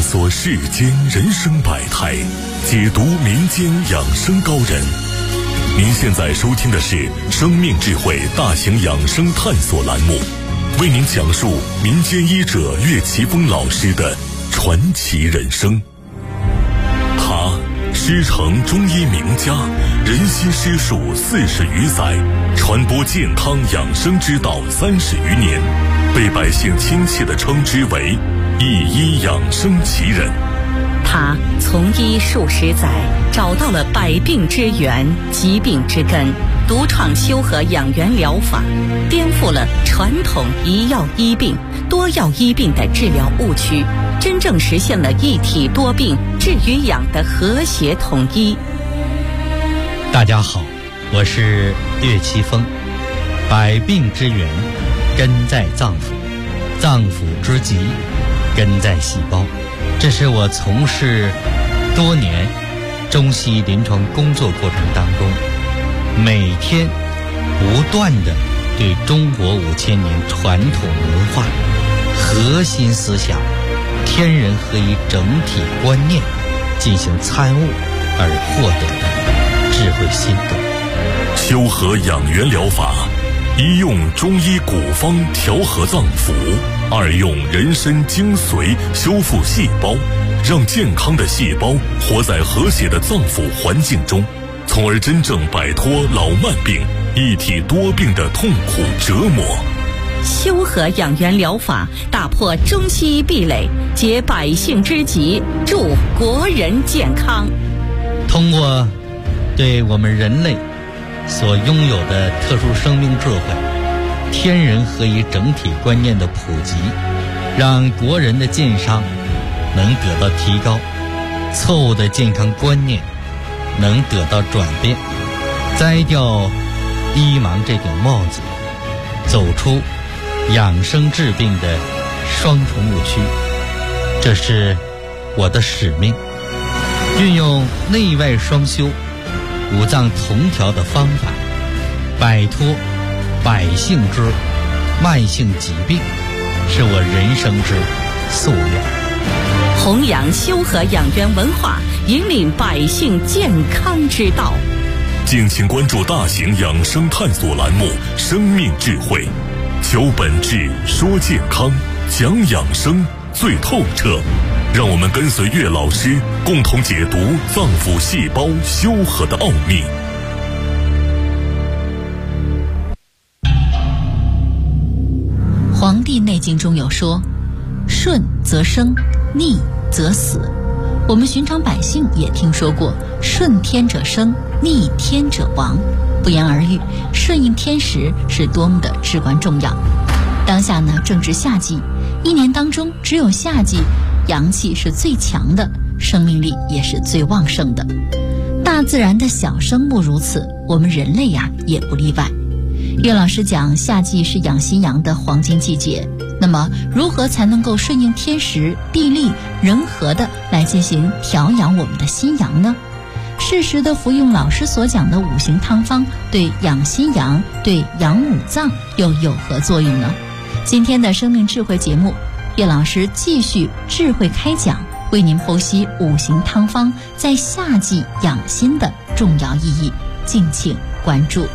索世间人生百态，解读民间养生高人。您现在收听的是生命智慧大型养生探索栏目，为您讲述民间医者岳奇峰老师的传奇人生。他师承中医名家，人心师术40余载，传播健康养生之道30余年，被百姓亲切地称之为一医养生奇人。 他从医数十载，找到了百病之源、疾病之根，独创修和养元疗法，颠覆了传统一药医病、多药医病的治疗误区，真正实现了一体多病治与养的和谐统一。 大家好，我是岳奇峰。百病之源根在脏腑，脏腑之疾根在细胞。这是我从事多年中西医临床工作过程当中，每天不断地对中国5000年传统文化核心思想天人合一整体观念进行参悟而获得的智慧心得。 修和养元疗法，一用中医古方调和脏腑，二用人参精髓修复细胞，让健康的细胞活在和谐的脏腑环境中，从而真正摆脱老慢病、一体多病的痛苦折磨。 修和养元疗法打破中西医壁垒，解百姓之急，助国人健康。 通过对我们人类所拥有的特殊生命智慧、天人合一整体观念的普及，让国人的健康能得到提高，错误的健康观念能得到转变，摘掉医盲这顶帽子，走出养生治病的双重误区。这是我的使命，运用内外双修、五脏同调的方法，摆脱百姓之慢性疾病，是我人生之夙愿。 弘扬修和养元文化，引领百姓健康之道。 敬请关注大型养生探索栏目《生命智慧》，求本质，说健康，讲养生最透彻。让我们跟随岳老师，共同解读脏腑细胞修和的奥秘。 《黄帝内经》中有说：顺则生，逆则死。我们寻常百姓也听说过顺天者生，逆天者亡。不言而喻，顺应天时是多么的至关重要。当下呢，正值夏季，一年当中只有夏季阳气是最强的，生命力也是最旺盛的。大自然的小生物如此，我们人类呀也不例外。岳老师讲，夏季是养心阳的黄金季节，那么如何才能够顺应天时地利人和的来进行调养我们的心阳呢？适时的服用老师所讲的5行汤方，对养心阳、对养五脏又有何作用呢？今天的生命智慧节目，岳老师继续智慧开讲，为您剖析5行汤方在夏季养心的重要意义，敬请关注。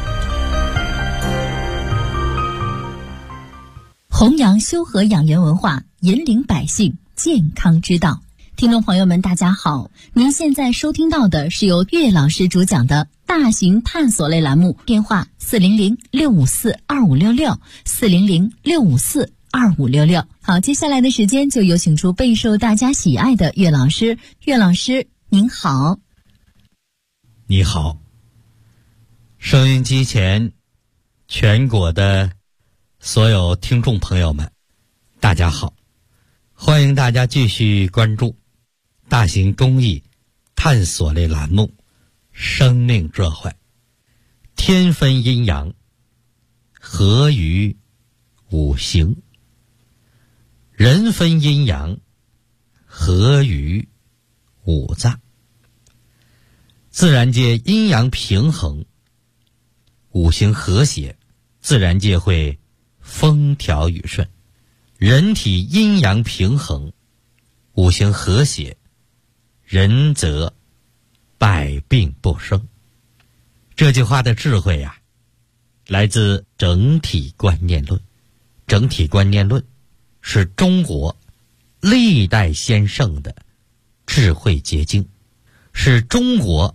弘扬修和养元文化，引领百姓健康之道。听众朋友们大家好，您现在收听到的是由岳老师主讲的大型探索类栏目，电话400-654-2566 400-654-2566。好，接下来的时间就有请出备受大家喜爱的岳老师。岳老师您好。 你好，收音机前全国的所有听众朋友们大家好，欢迎大家继续关注大型公益探索类栏目《生命智慧》。天分阴阳，合于5行；人分阴阳，合于5脏。自然界阴阳平衡，5行和谐，自然界会风调雨顺；人体阴阳平衡， 五行和谐，人则百病不生。这句话的智慧呀，来自整体观念论。整体观念论是中国历代先圣的智慧结晶，是中国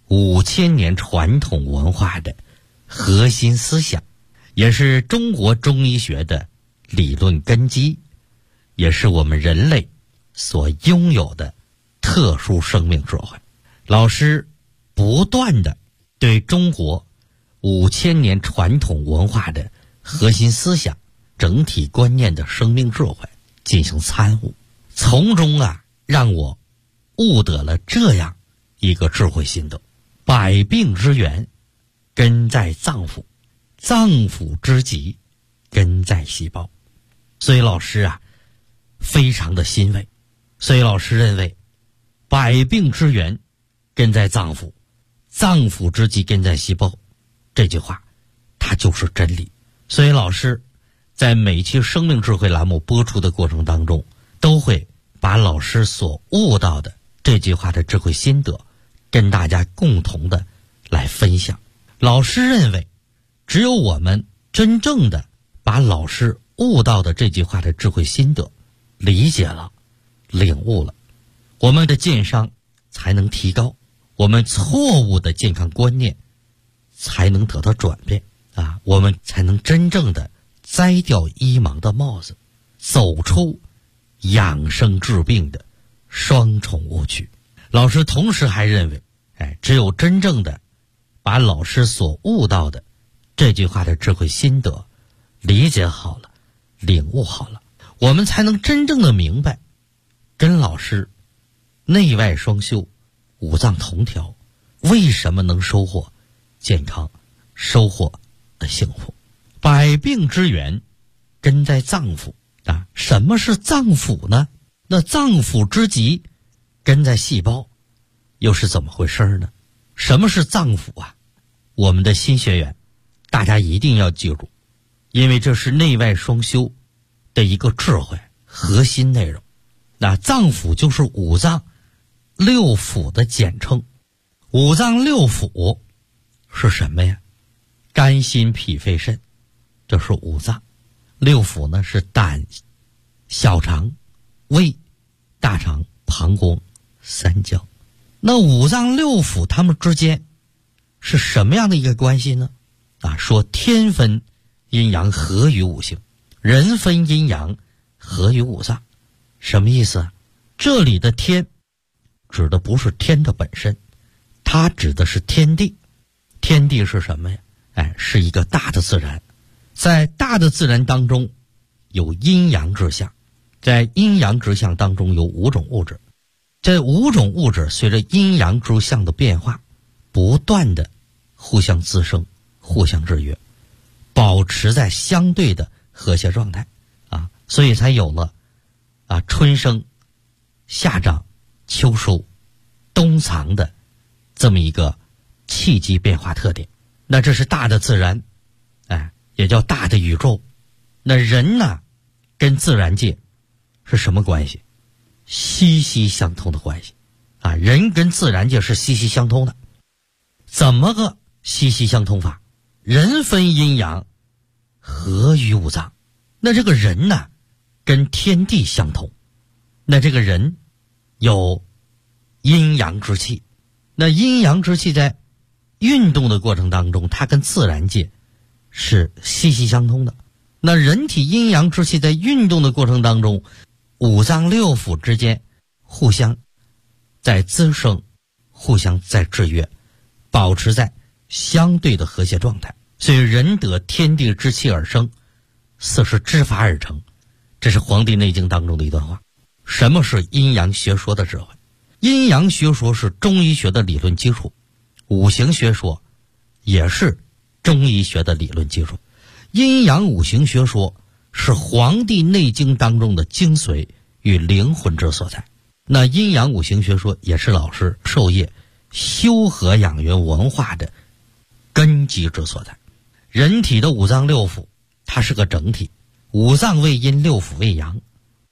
5000年传统文化的核心思想，也是中国中医学的理论根基，也是我们人类所拥有的特殊生命智慧。老师不断的对中国5000年传统文化的核心思想、整体观念的生命智慧进行参悟，从中让我悟得了这样一个智慧心得：百病之源根在脏腑，脏腑之疾根在细胞。所以老师非常的欣慰。所以老师认为，百病之源根在脏腑，脏腑之疾根在细胞，这句话它就是真理。所以老师在每期生命智慧栏目播出的过程当中，都会把老师所悟到的这句话的智慧心得跟大家共同的来分享。老师认为，只有我们真正的把老师悟到的这句话的智慧心得理解了、领悟了，我们的健商才能提高，我们错误的健康观念才能得到转变我们才能真正的摘掉医盲的帽子，走出养生治病的双重误区。老师同时还认为，只有真正的把老师所悟到的这句话的智慧心得理解好了、领悟好了，我们才能真正的明白，跟老师内外双修、五脏同调，为什么能收获健康、收获幸福。百病之源根在脏腑什么是脏腑呢？那脏腑之疾根在细胞，又是怎么回事呢？什么是脏腑我们的新学员大家一定要记住，因为这是内外双修的一个智慧核心内容。那脏腑就是五脏六腑的简称。五脏六腑是什么呀？肝心脾肺肾，这是五脏。六腑呢是胆、小肠、胃、大肠、膀胱、三焦。那五脏六腑它们之间是什么样的一个关系呢？说天分阴阳合于五行，人分阴阳合于五脏。什么意思这里的天指的不是天的本身，它指的是天地。天地是什么呀？是一个大的自然。在大的自然当中有阴阳之象，在阴阳之象当中有5种物质。这5种物质随着阴阳之象的变化，不断的互相滋生、互相制约，保持在相对的和谐状态所以才有了春生、夏长、秋收、冬藏的这么一个气机变化特点。那这是大的自然，也叫大的宇宙。那人呢，跟自然界是什么关系？息息相通的关系人跟自然界是息息相通的。怎么个息息相通法？人分阴阳合于五脏。那这个人呢，跟天地相通。那这个人有阴阳之气，那阴阳之气在运动的过程当中，它跟自然界是息息相通的。那人体阴阳之气在运动的过程当中，五脏六腑之间互相在滋生，互相在制约，保持在相对的和谐状态。所以人得天地之气而生，四是之法而成。这是《黄帝内经》当中的一段话。什么是阴阳学说的智慧？阴阳学说是中医学的理论基础，五行学说也是中医学的理论基础。阴阳五行学说是《黄帝内经》当中的精髓与灵魂之所在。那阴阳五行学说也是老师授业修和养元文化的根基之所在。人体的五脏六腑它是个整体，五脏为阴，六腑为阳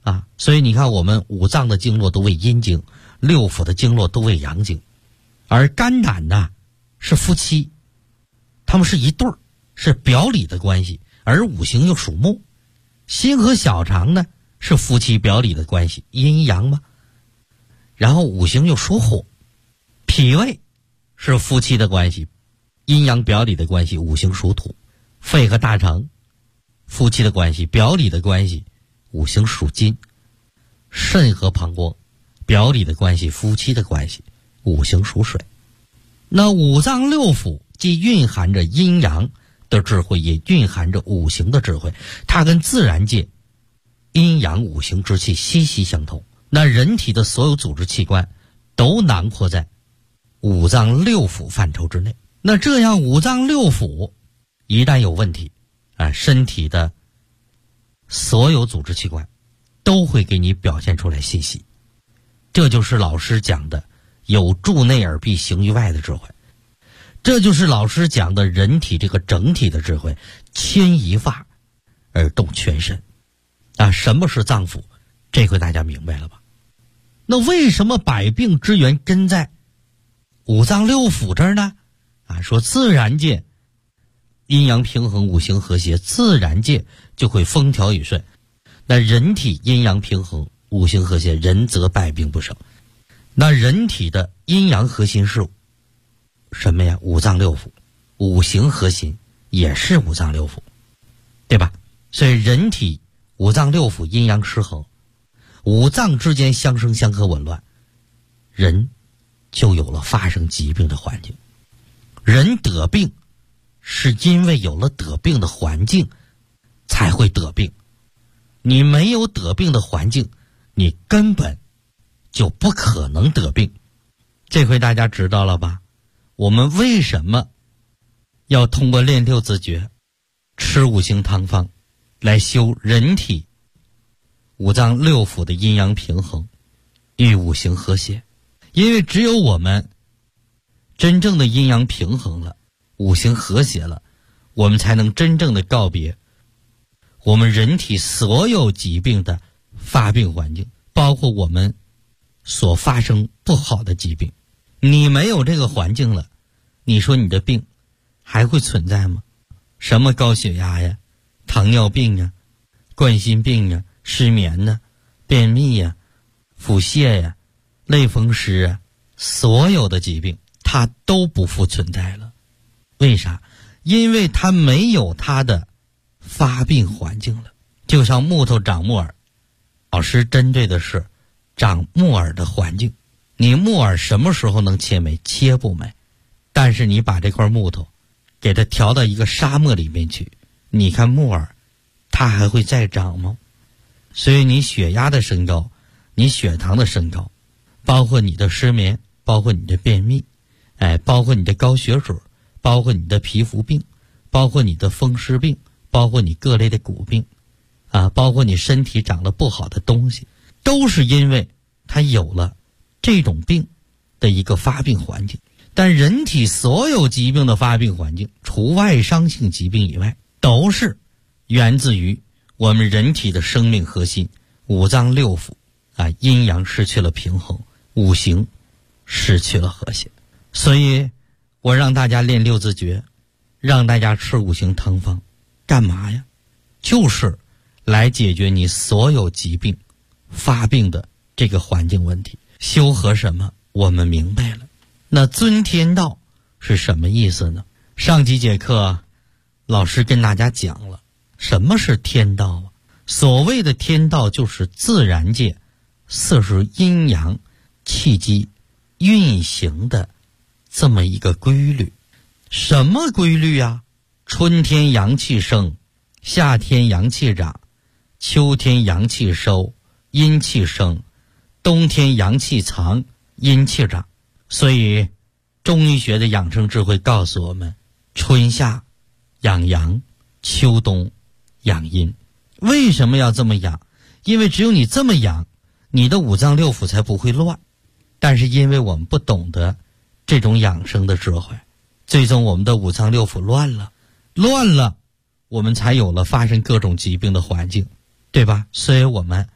啊。所以你看，我们五脏的经络都为阴经，六腑的经络都为阳经，而肝胆呢是夫妻，他们是一对儿，是表里的关系，而五行又属木。心和小肠呢是夫妻表里的关系，阴阳嘛。然后五行又属火，脾胃是夫妻的关系，阴阳表里的关系，五行属土。肺和大肠夫妻的关系，表里的关系，五行属金。肾和膀胱表里的关系，夫妻的关系，五行属水。那五脏六腑既蕴含着阴阳的智慧，也蕴含着五行的智慧，它跟自然界阴阳五行之气息息相通。那人体的所有组织器官都囊括在五脏六腑范畴之内。那这样五脏六腑一旦有问题身体的所有组织器官都会给你表现出来信息。这就是老师讲的有助内而必行于外的智慧，这就是老师讲的人体这个整体的智慧，牵一发而动全身什么是脏腑？这回大家明白了吧？那为什么百病之源根在五脏六腑这儿呢？说自然界阴阳平衡，五行和谐，自然界就会风调雨顺。那人体阴阳平衡，五行和谐，人则百病不生。那人体的阴阳核心是什么呀？五脏六腑。五行核心也是五脏六腑，对吧？所以人体五脏六腑阴阳失衡，五脏之间相生相克紊乱，人就有了发生疾病的环境。人得病是因为有了得病的环境才会得病，你没有得病的环境，你根本就不可能得病。这回大家知道了吧？我们为什么要通过练六字诀，吃五行汤方来修人体五脏六腑的阴阳平衡与五行和谐？因为只有我们真正的阴阳平衡了，五行和谐了，我们才能真正的告别我们人体所有疾病的发病环境，包括我们所发生不好的疾病。你没有这个环境了，你说你的病还会存在吗？什么高血压呀，糖尿病呀，冠心病呀，失眠呢，便秘呀，腹泻呀，类风湿啊，所有的疾病它都不复存在了。为啥？因为它没有它的发病环境了。就像木头长木耳，老师针对的是长木耳的环境。你木耳什么时候能切没？切不没。但是你把这块木头给它调到一个沙漠里面去，你看木耳它还会再长吗？所以你血压的升高，你血糖的升高，包括你的失眠，包括你的便秘，包括你的高血脂，包括你的皮肤病，包括你的风湿病，包括你各类的骨病包括你身体长了不好的东西，都是因为它有了这种病的一个发病环境。但人体所有疾病的发病环境，除外伤性疾病以外，都是源自于我们人体的生命核心五脏六腑阴阳失去了平衡，五行失去了和谐。所以我让大家练六字诀，让大家吃五行汤方，干嘛呀？就是来解决你所有疾病发病的这个环境问题。修和什么？我们明白了。那尊天道是什么意思呢？上几节课老师跟大家讲了什么是天道所谓的天道就是自然界色是阴阳气机运行的这么一个规律。什么规律啊？春天阳气生，夏天阳气长，秋天阳气收，阴气生，冬天阳气藏，阴气长。所以中医学的养生智慧告诉我们，春夏养阳，秋冬养阴。为什么要这么养？因为只有你这么养，你的五脏六腑才不会乱。但是因为我们不懂得这种养生的智慧，最终我们的五脏六腑乱了，我们才有了发生各种疾病的环境，对吧？所以我们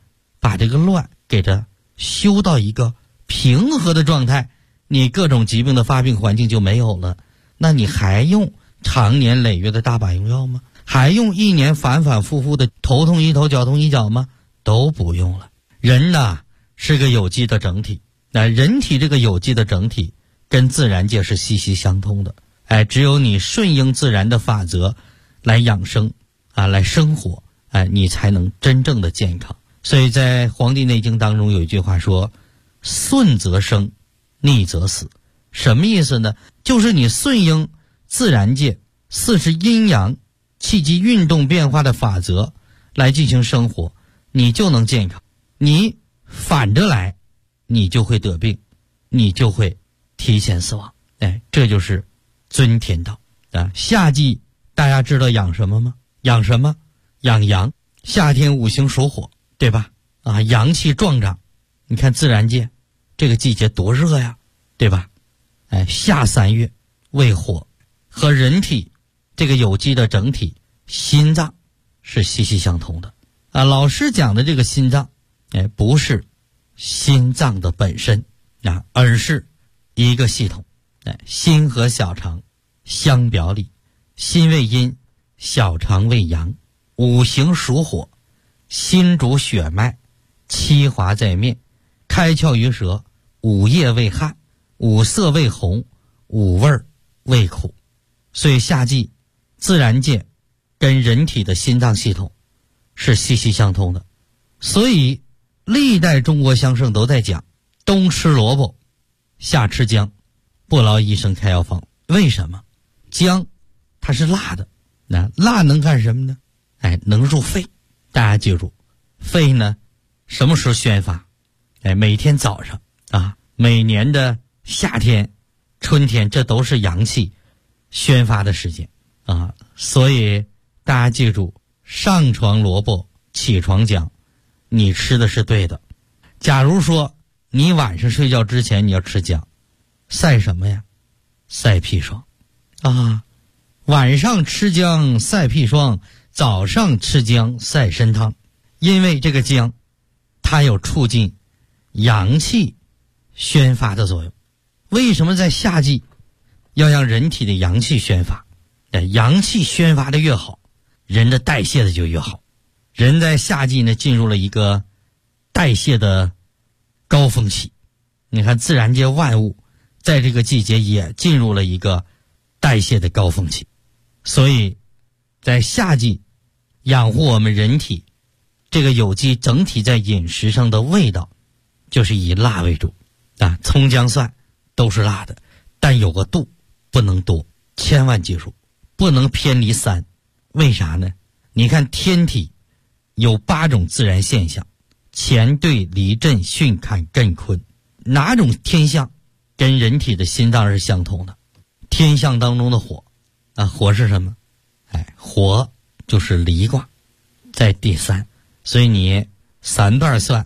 把这个乱给它修到一个平和的状态，你各种疾病的发病环境就没有了。那你还用长年累月的大把用药吗？还用一年反反复复的头痛医头脚痛医脚吗？都不用了。人呐是个有机的整体，那人体这个有机的整体跟自然界是息息相通的。只有你顺应自然的法则来养生来生活，你才能真正的健康。所以在《黄帝内经》当中有一句话说，顺则生，逆则死。什么意思呢？就是你顺应自然界四时阴阳气机运动变化的法则来进行生活，你就能健康。你反着来，你就会得病，你就会提前死亡。这就是遵天道。夏季大家知道养什么吗？养什么？养阳。夏天五行属火，对吧？阳气壮长。你看自然界这个季节多热呀，对吧？夏3月为火，和人体这个有机的整体心脏是息息相通的。老师讲的这个心脏不是心脏的本身而是一个系统。心和小肠相表里，心为阴，小肠为阳，五行属火，心主血脉，七华在面，开窍于舌，五液为汗，五色为红，五味为苦。所以夏季自然界跟人体的心脏系统是息息相通的。所以历代中国乡圣都在讲，冬吃萝卜，夏吃姜，不劳医生开药方。为什么？姜它是辣的，辣能干什么呢？能入肺。大家记住，肺呢什么时候宣发？每天早上每年的夏天春天，这都是阳气宣发的时间所以大家记住，上床萝卜起床姜，你吃的是对的。假如说你晚上睡觉之前你要吃姜，晒什么呀？晒砒霜晚上吃姜晒砒霜，早上吃姜晒参汤。因为这个姜它有促进阳气宣发的作用。为什么在夏季要让人体的阳气宣发？阳气宣发的越好，人的代谢的就越好。人在夏季呢进入了一个代谢的高峰期。你看自然界万物在这个季节也进入了一个代谢的高峰期。所以在夏季养护我们人体这个有机整体在饮食上的味道就是以辣为主葱姜蒜都是辣的，但有个度，不能多，千万记住不能偏离3。为啥呢？你看天体有8种自然现象，乾兑离震巽坎艮坤，哪种天象跟人体的心脏是相同的？天象当中的火火是什么？火就是离卦，在第3。所以你3段蒜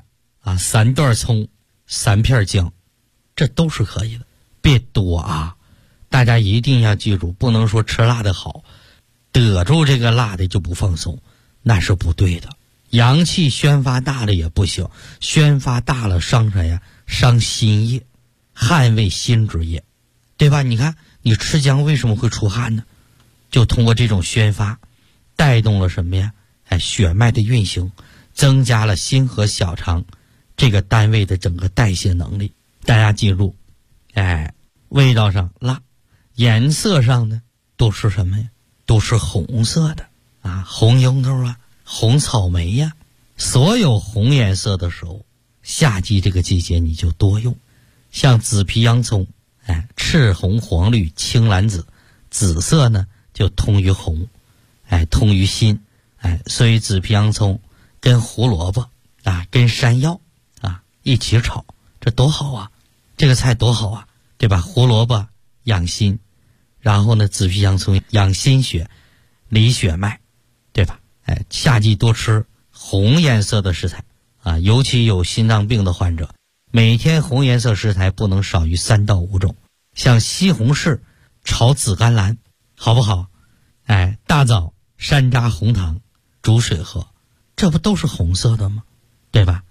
3段葱3片姜，这都是可以的，别多大家一定要记住，不能说吃辣的好，得住这个辣的就不放松，那是不对的。阳气宣发大了也不行，宣发大了伤谁呀？伤心液，汗为心之液，对吧？你看你吃姜为什么会出汗呢？就通过这种宣发带动了什么呀？血脉的运行，增加了心和小肠这个单位的整个代谢能力。大家记住味道上辣，颜色上呢都是什么呀？都是红色的红樱桃红草莓呀，所有红颜色的时候，夏季这个季节你就多用。像紫皮洋葱赤红黄绿青蓝紫，紫色呢就通于红通于心所以紫皮洋葱跟胡萝卜跟山药一起炒，这多好这个菜多好对吧？胡萝卜养心，然后呢紫皮洋葱养心血理血脉，对吧？夏季多吃红颜色的食材尤其有心脏病的患者，每天红颜色食材不能少于3到5种。像西红柿炒紫甘蓝好不好？大枣山楂红糖煮水喝，这不都是红色的吗？对吧？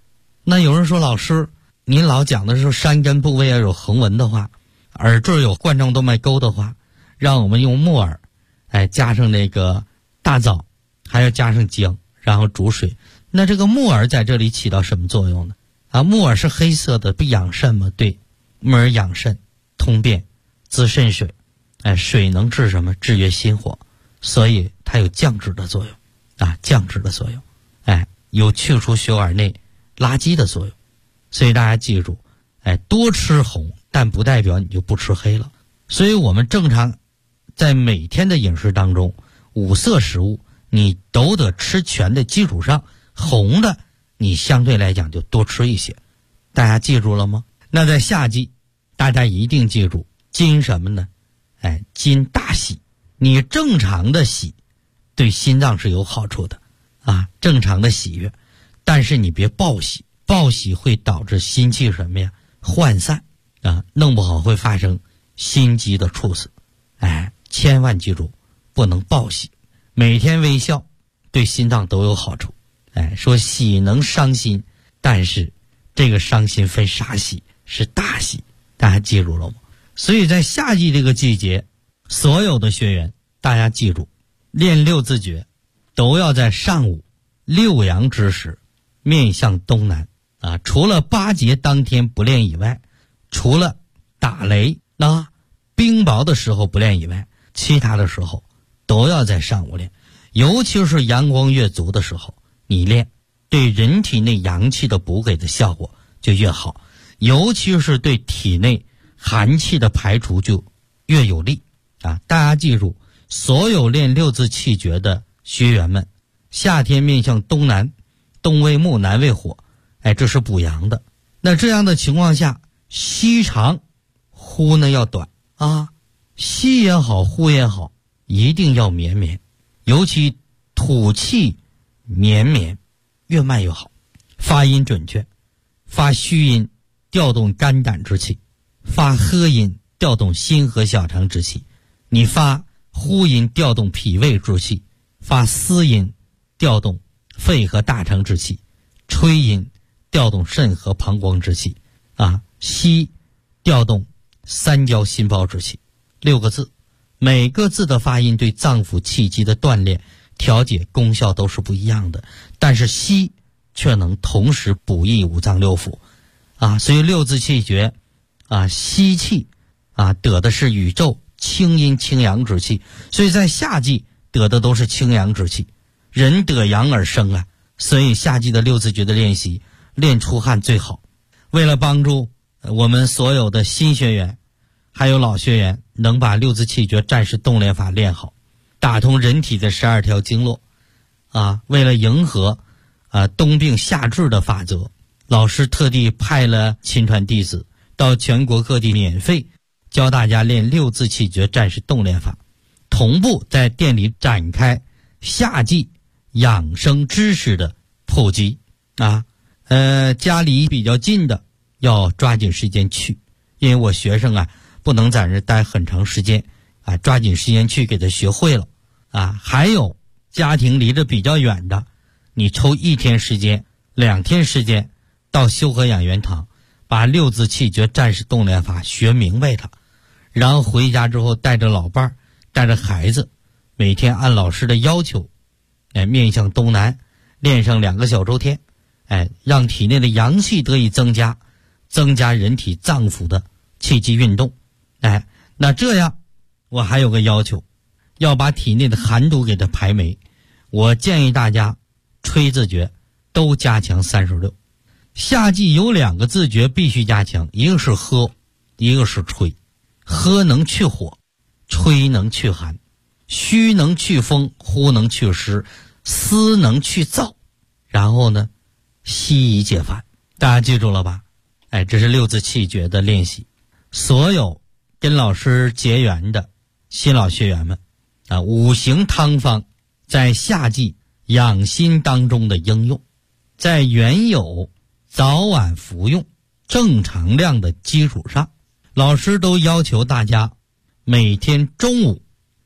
那有人说，老师您老讲的是山根部位要有横纹的话，耳坠有冠状动脉沟的话，让我们用木耳加上那个大枣，还要加上姜，然后煮水。那这个木耳在这里起到什么作用呢？木耳是黑色的，不养肾吗？对，木耳养肾通便滋肾水，水能治什么？制约心火，所以它有降脂的作用降脂的作用，有去除血管内垃圾的作用。所以大家记住，多吃红，但不代表你就不吃黑了。所以我们正常在每天的饮食当中，5色食物你都得吃全的基础上，红的你相对来讲就多吃一些。大家记住了吗？那在夏季大家一定记住金什么呢？金大喜。你正常的喜对心脏是有好处的正常的喜悦，但是你别暴喜，暴喜会导致心气什么呀？涣散弄不好会发生心肌的猝死。千万记住不能暴喜，每天微笑对心脏都有好处。说喜能伤心，但是这个伤心分啥喜？是大喜，大家记住了吗？所以在夏季这个季节，所有的学员大家记住，练六字诀都要在上午6阳之时，面向东南除了8节当天不练以外，除了打雷冰雹的时候不练以外，其他的时候都要在上午练。尤其是阳光越足的时候你练，对人体内阳气的补给的效果就越好，尤其是对体内寒气的排除就越有利大家记住，所有练六字气诀的学员们，夏天面向东南，东为木，南为火，这是补阳的。那这样的情况下，吸长，呼呢要短吸也好，呼也好，一定要绵绵，尤其吐气绵绵，越慢越好。发音准确，发虚音调动肝胆之气，发呵音调动心和小肠之气，你发呼音调动脾胃之气，发嘶音调动肺和大肠之气，吹音调动肾和膀胱之气吸调动三焦心包之气。6个字，每个字的发音对脏腑气机的锻炼调节功效都是不一样的，但是吸却能同时补益五脏六腑所以六字气诀吸气得的是宇宙清阴清阳之气，所以在夏季得的都是清阳之气，人得阳而生所以夏季的六字诀的练习练出汗最好。为了帮助我们所有的新学员还有老学员能把六字气诀战士动练法练好，打通人体的12条经络为了迎合冬病夏治的法则，老师特地派了亲传弟子到全国各地免费教大家练六字气诀战士动练法，同步在店里展开夏季养生知识的普及家里比较近的要抓紧时间去，因为我学生不能在这待很长时间抓紧时间去给他学会了还有家庭离得比较远的，你抽1天时间2天时间到修和养元堂把六字气诀战士动练法学明白它，然后回家之后带着老伴儿带着孩子，每天按老师的要求面向东南练上2个小周天让体内的阳气得以增加，增加人体脏腑的气机运动那这样我还有个要求，要把体内的寒毒给它排没。我建议大家吹字诀都加强36。夏季有2个字诀必须加强，一个是喝，一个是吹。喝能去火，吹能去寒，虚能去风，呼能去湿，思能去燥，然后呢吸以解烦。大家记住了吧？这是六字气诀的练习。所有跟老师结缘的新老学员们五行汤方在夏季养心当中的应用，在原有早晚服用正常量的基础上，老师都要求大家每天中午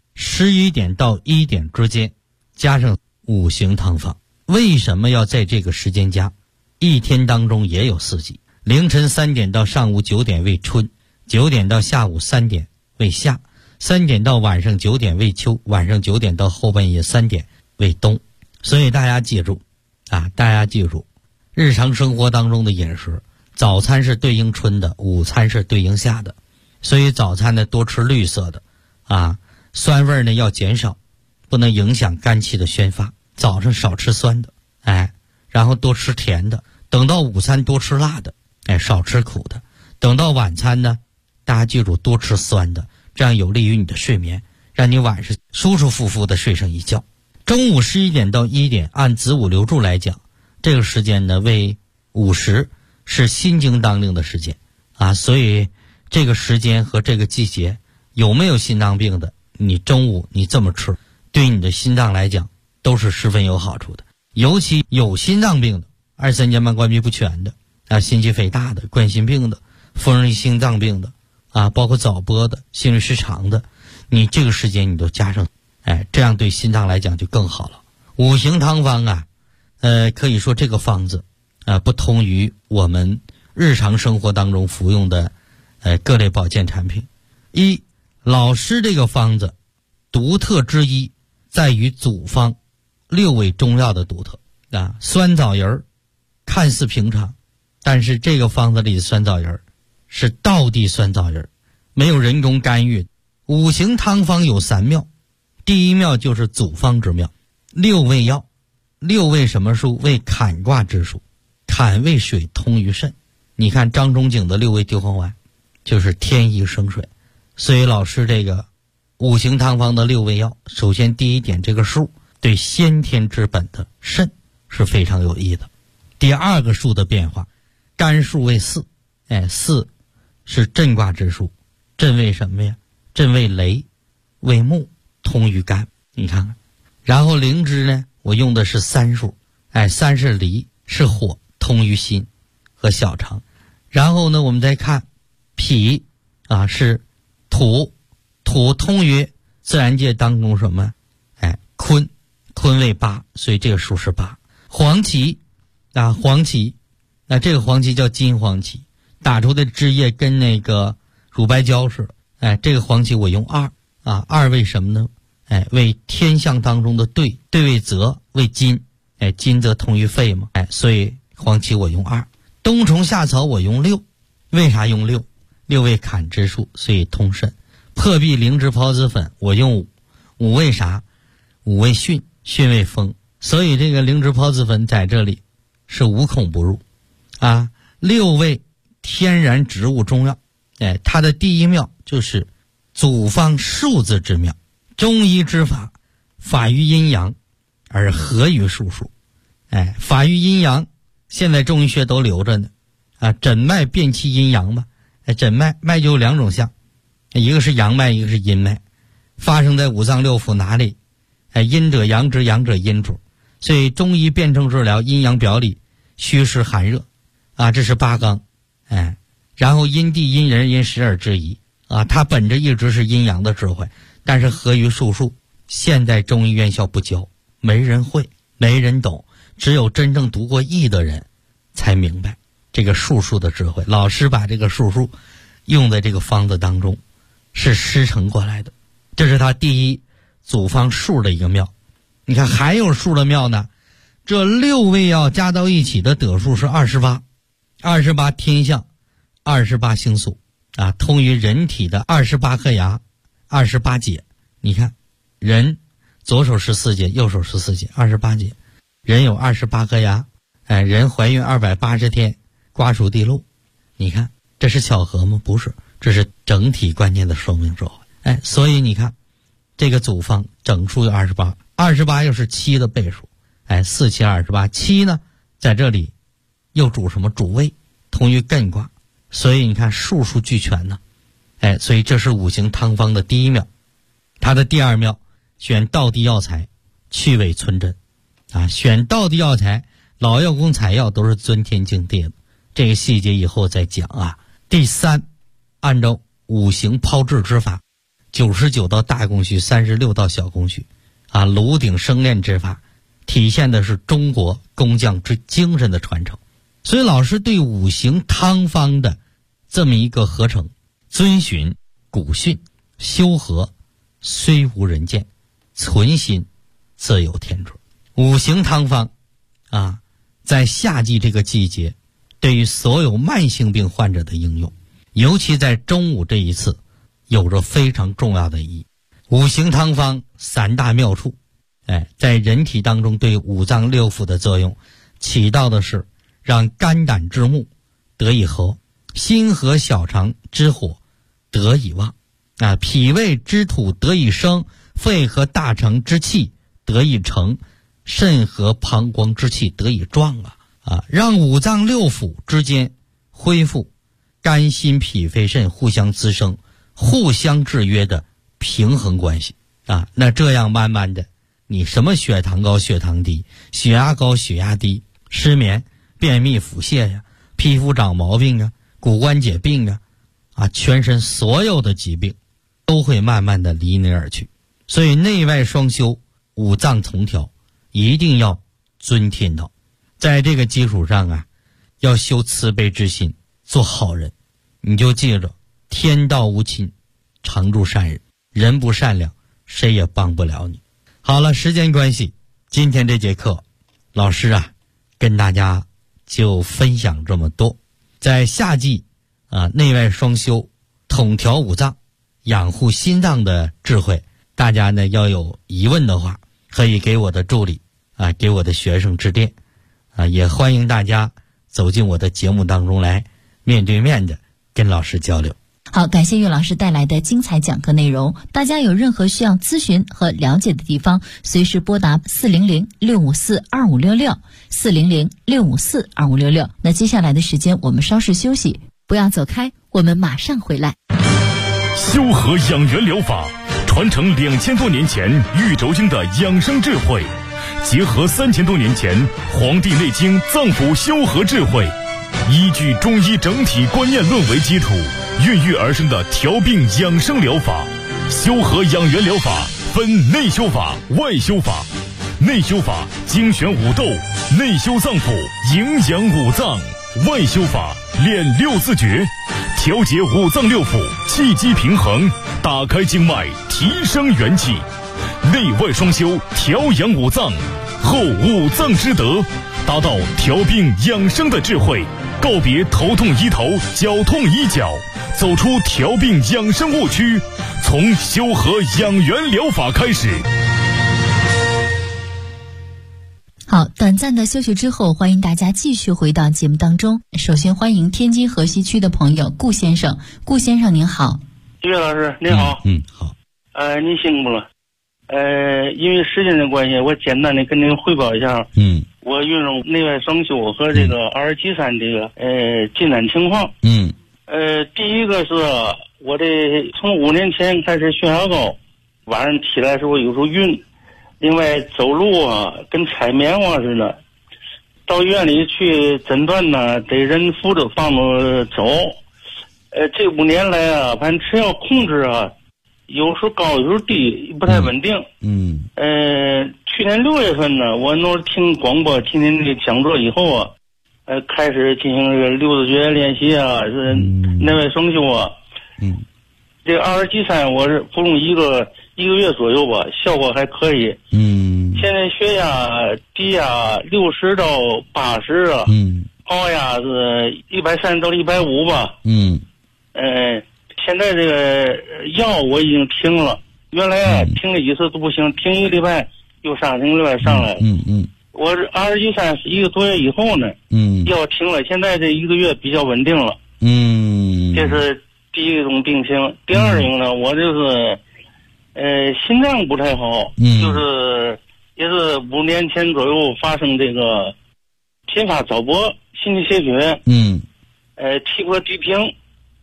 11点到1点之间加上五行汤方。为什么要在这个时间加？ 一天当中也有4季。凌晨3点到上午9点为春，9点到下午3点为夏，3点到晚上9点为秋，晚上9点到后半夜3点为冬。所以大家记住日常生活当中的饮食，早餐是对应春的，午餐是对应夏的。所以早餐呢多吃绿色的酸味呢要减少，不能影响肝气的宣发。早上少吃酸的，然后多吃甜的。等到午餐多吃辣的，少吃苦的。等到晚餐呢，大家记住多吃酸的，这样有利于你的睡眠，让你晚上舒舒服服的睡上一觉。中午11点到1点，按子午流注来讲，这个时间呢为午时，是心经当令的时间所以这个时间和这个季节，有没有心脏病的，你中午你这么吃，对你的心脏来讲都是十分有好处的。尤其有心脏病的，23间瓣关闭不全的心肌肥大的，冠心病的，风热心脏病的包括早搏的，心律失常的，你这个时间你都加上，这样对心脏来讲就更好了。五行汤方可以说这个方子不同于我们日常生活当中服用的各类保健产品。老师这个方子独特之一在于组方6味中药的独特酸枣仁看似平常，但是这个方子里的酸枣仁是道地酸枣仁，没有人工干预。五行汤方有3妙，第一妙就是组方之妙。6味药，6味什么数？为坎卦之数，坎为水，通于肾。你看张仲景的6味地黄丸就是天一生水。所以老师这个五行汤方的6味药，首先第一点，这个数对先天之本的肾是非常有益的。第二个数的变化，肝数为4，4是震卦之数，震为什么呀？震为雷，为木，通于肝。你看看，然后灵芝呢，我用的是3数，3是离，是火，通于心和小肠。然后呢，我们再看脾是土，土通于自然界当中什么？坤，坤为8，所以这个数是8。黄芪黄芪，这个黄芪叫金黄芪，打出的汁液跟那个乳白胶似的。这个黄芪我用2为什么呢？为天象当中的兑，兑为泽，为金，金则通于肺嘛，所以黄芪我用2。冬虫夏草我用6，为啥用6？ 6为坎之数，所以通肾。破壁灵芝孢子粉我用5为啥？5为巽，巽为风，所以这个灵芝孢子粉在这里是无孔不入6味天然植物中药，它的第一妙就是组方数字之妙。中医之法，法于阴阳而合于术数。法于阴阳，现在中医学都留着呢诊脉辨其阴阳吧。诊脉就有2种象，一个是阳脉，一个是阴脉，发生在五脏六腑哪里？阴者阳之，阳者阴主。所以中医辨证治疗，阴阳表里，虚实寒热这是8纲。然后阴地阴人阴时而制宜它本着一直是阴阳的智慧，但是合于术数，现在中医院校不教，没人会，没人懂，只有真正读过易的人才明白这个术数的智慧。老师把这个术数用在这个方子当中，是师承过来的。这是他第一组方数的一个妙。你看还有数的妙呢，这6味药加到一起的得数是28天象，28星宿通于人体的28颗牙，28节。你看人左手14节，右手14节，28节。人有28颗牙，人怀孕280天，瓜熟蒂落。你看这是巧合吗？不是，这是整体观念的说明智慧。所以你看这个组方整数有28又是7的倍数，4、7、28。7呢在这里又主什么？主胃，通于艮卦。所以你看数俱全呢。所以这是五行汤方的第一妙。它的第二妙，选道地药材，去伪存真选道地药材，老药公采药都是尊天敬地的，这个细节以后再讲第三，按照五行抛掷之法，99道大工序，36道小工序炉鼎生炼之法，体现的是中国工匠之精神的传承。 所以老师对五行汤方的这么一个合成，遵循古训，修和虽无人见，存心自有天助。五行汤方在夏季这个季节，对于所有慢性病患者的应用，尤其在中午这一次，有着非常重要的意义。五行汤方3大妙处，在人体当中对五脏六腑的作用，起到的是让肝胆之木得以和，心和小肠之火得以旺，脾胃之土得以生，肺和大肠之气得以成，肾和膀胱之气得以壮让五脏六腑之间恢复肝心脾肺肾互相滋生、互相制约的平衡关系那这样慢慢的，你什么血糖高血糖低、血压高血压低、失眠、便秘腹泻呀、皮肤长毛病骨关节病全身所有的疾病都会慢慢的离你而去。所以内外双修，五脏同调，一定要遵天道。在这个基础上要修慈悲之心，做好人。你就记着，天道无亲，常助善人，人不善良，谁也帮不了你。好了，时间关系，今天这节课老师跟大家就分享这么多。在夏季内外双修，统调五脏，养护心脏的智慧，大家呢要有疑问的话，可以给我的助理给我的学生致电也欢迎大家走进我的节目当中来，面对面的跟老师交流。 好，感谢岳老师带来的精彩讲课内容。大家有任何需要咨询和了解的地方，随时拨打400-654-2566 400-654-2566。那接下来的时间我们稍事休息，不要走开，我们马上回来。 修和养元疗法传承2000多年前玉轴经的养生智慧，结合3000多年前《黄帝内经》脏腑修和智慧，依据中医整体观念论为基础，孕育而生的调病养生疗法。修和养元疗法分内修法、外修法。内修法精选五斗，内修脏腑，营养五脏；外修法练六字诀，调节五脏六腑，气机平衡，打开经脉，提升元气。内外双修，调养五脏，后五脏之德，达到调病养生的智慧，告别头痛医头、脚痛医脚，走出调病养生误区，从修和养元疗法开始。 好，短暂的休息之后，欢迎大家继续回到节目当中。首先欢迎天津河西区的朋友顾先生。顾先生您好。 岳老师您好。 好。 您辛苦了。因为时间的关系，我简单的跟您汇报一下。我运用内外双修和这个2G3这个进展情况。第一个是我这从5年前开始血压高，晚上起来的时候有时候晕。另外走路跟踩棉花似的，到医院里去诊断呢，得人扶着放着走。这5年来反正吃药控制有时候高有时候低，不太稳定。去年6月份呢，我那听广播听您这个讲座以后开始进行这个六字诀练习是内外双修这个2G3我是服用一个月左右吧，效果还可以。现在血压低60到80高压是130到150吧。现在这个药我已经停了，原来停了一次都不行，停1个礼拜又上，停1个礼拜上来了。我这2G3是1个多月以后呢，药停了，现在这1个月比较稳定了。这是第一种病情。第二种呢，我就是心脏不太好，就是也是5年前左右发生这个频发早搏、心肌缺血，体魄低平，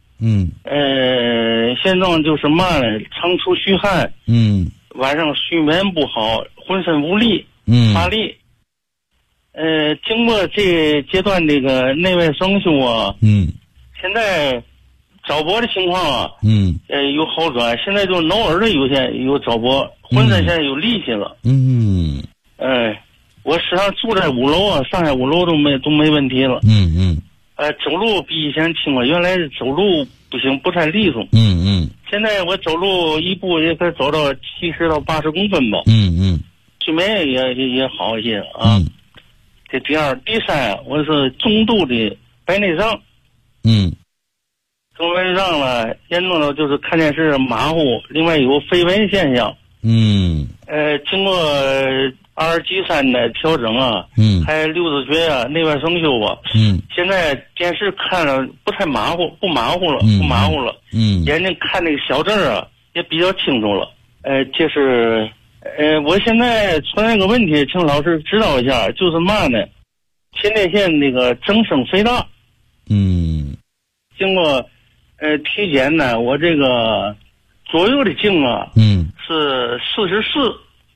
现状就是嘛呢，常出虚汗，晚上睡眠不好，浑身无力，乏力。经过这阶段这个内外双修现在早搏的情况有好转，现在就挠耳的有早搏，浑身现在有力气了。 我实际上住在5楼啊，上下5楼都没问题了。走路比以前轻了，原来走路不行，不太利索。现在我走路一步也可以走到70到80公分吧。睡眠也好一些啊。这第二，第三，我是中度的白内障。中白内障了，严重到就是看电视马虎，另外有飞蚊现象。经过2G3的调整啊，还有六字诀啊，内外双修啊。现在电视看了不太马虎，不马虎了。眼睛看那个小字啊也比较清楚了。就是我现在出现个问题，请老师指导一下，就是嘛呢？前列腺那个增生肥大。经过体检呢，我这个左右的径啊，是44，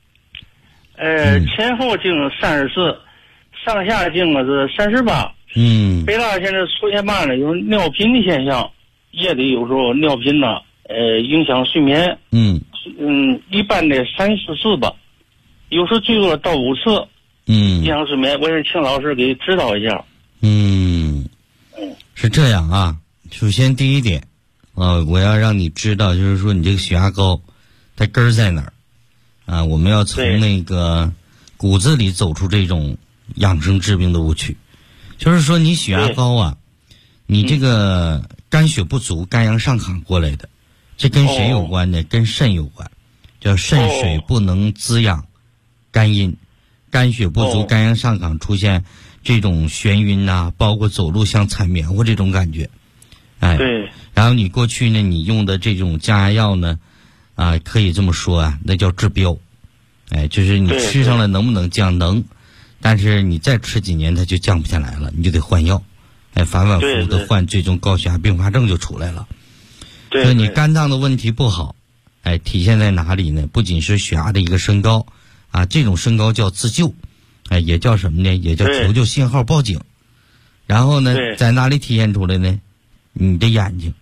前后径34，上下径啊是38。肥大现在出现嘛呢？有尿频的现象，夜里有时候尿频呢，影响睡眠。一般的3、4次吧，有时最多到5次。影响睡眠，我想请老师给指导一下。 是这样啊。首先第一点，我要让你知道，就是说你这个血压高，它根儿在哪儿啊？我们要从那个骨子里走出这种养生治病的误区。就是说你血压高啊，你这个肝血不足、肝阳上亢过来的，这跟谁有关呢？跟肾有关，叫肾水不能滋养肝阴，肝血不足、肝阳上亢，出现这种眩晕呐，包括走路像踩棉花这种感觉。 对。 然后你过去呢，你用的这种降压药呢，可以这么说啊，那叫治标。就是你吃上了能不能降？能，但是你再吃几年它就降不下来了，你就得换药。反反复复的换，最终高血压并发症就出来了。所以你肝脏的问题不好，体现在哪里呢？不仅是血压的一个升高啊，这种升高叫自救，也叫什么呢？也叫求救信号报警。然后呢，在哪里体现出来呢？你的眼睛。